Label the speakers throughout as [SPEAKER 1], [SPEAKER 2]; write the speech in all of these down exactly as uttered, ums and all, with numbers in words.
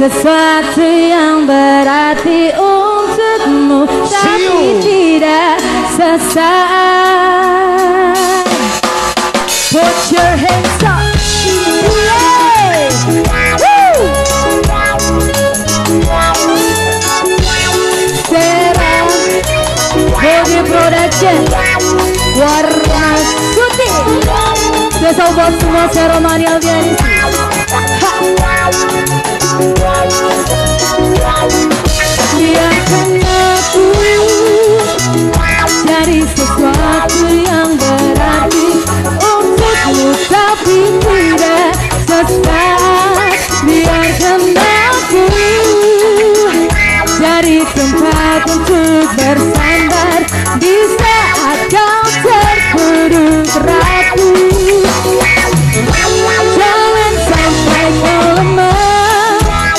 [SPEAKER 1] sesuatu yang berarti untukmu, tapi tidak sesaat. Put your hands up, yeah. Woo. Serang Body Production warna putih, spesial buat semua seremonial di sini. Biarkan aku cari sesuatu yang berarti untukmu, tapi tidak sesaat. Biarkan aku cari tempat untuk bersandar di saat kau terpuruk rapuh. Jangan sampai kau lemah,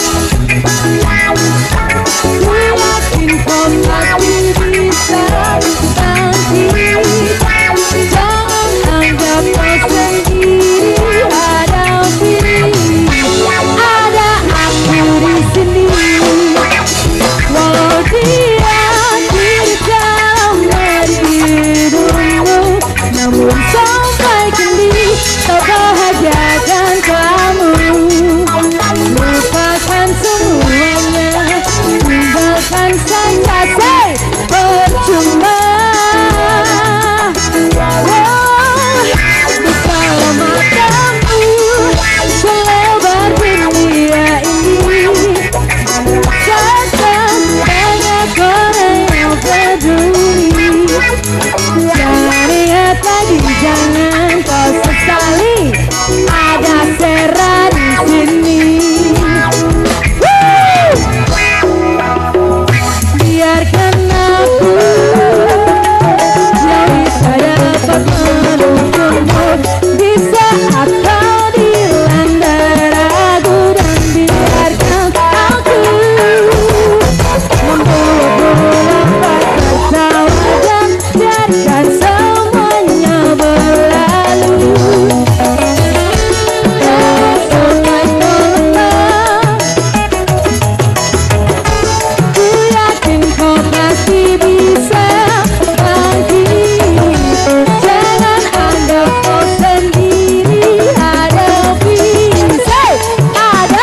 [SPEAKER 1] ku yakin kau pasti bisa bangkit. Jangan anggap kau sendiri, hadapi, ada aku di sini. Walau dia tidak dalam hidupmu, namun sampai kini tak bahagiakan kamu. Lupakan semuanya, tinggalkan saja, say percuma. Bukalah matamu selebar dunia ini, rasakan banyak orang yang peduli. Jangan lihat lagi, jangan kau sesali, ada Sera di sini. Woo! Biarkan aku yang bisa dapat menuntunmu di saat kau dilanda ragu, dan biarkan aku membuatmu dapat tertawa dan biarkan semuanya berlalu. Sampai kau lemah, ku yakin kau pasti bisa bangkit. Jangan anggap kau sendiri, hadapi, say ada.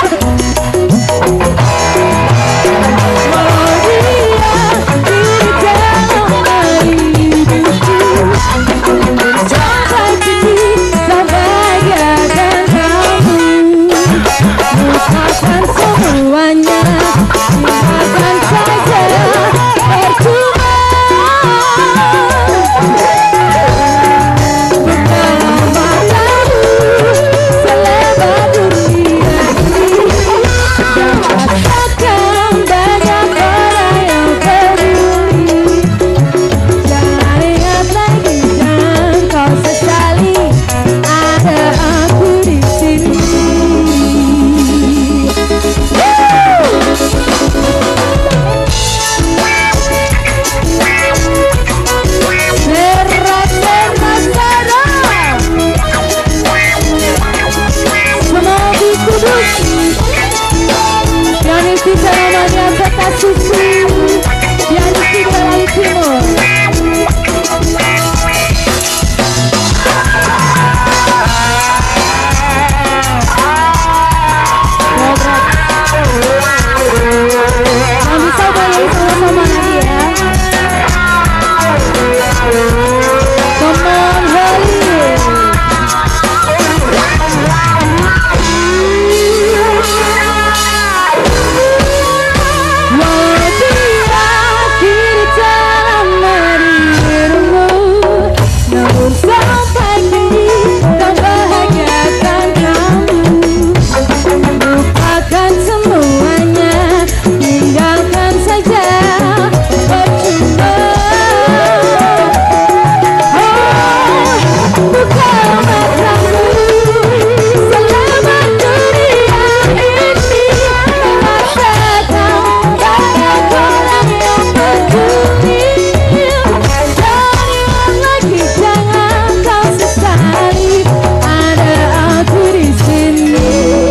[SPEAKER 1] Walau dia tidak dalam hidupku, sampai kini tak bahagiakan kamu. Lupakan semuanya, tinggalkan saja percuma. Bukalah matamu selebar dunia ini, dan rasakan banyak orang yang peduli. Jangan lihat lagi, jangan kau sesali, ada aku di sini. Sera, Sera, Sera, Semogi Kudus, Pianisti seremonial Peta Susu, Pianisti Belawi Timur. Yang bisa boleh sama-sama lagi ya. Come on, Holly. Walau dia tidak dalam dirimu, namun sampai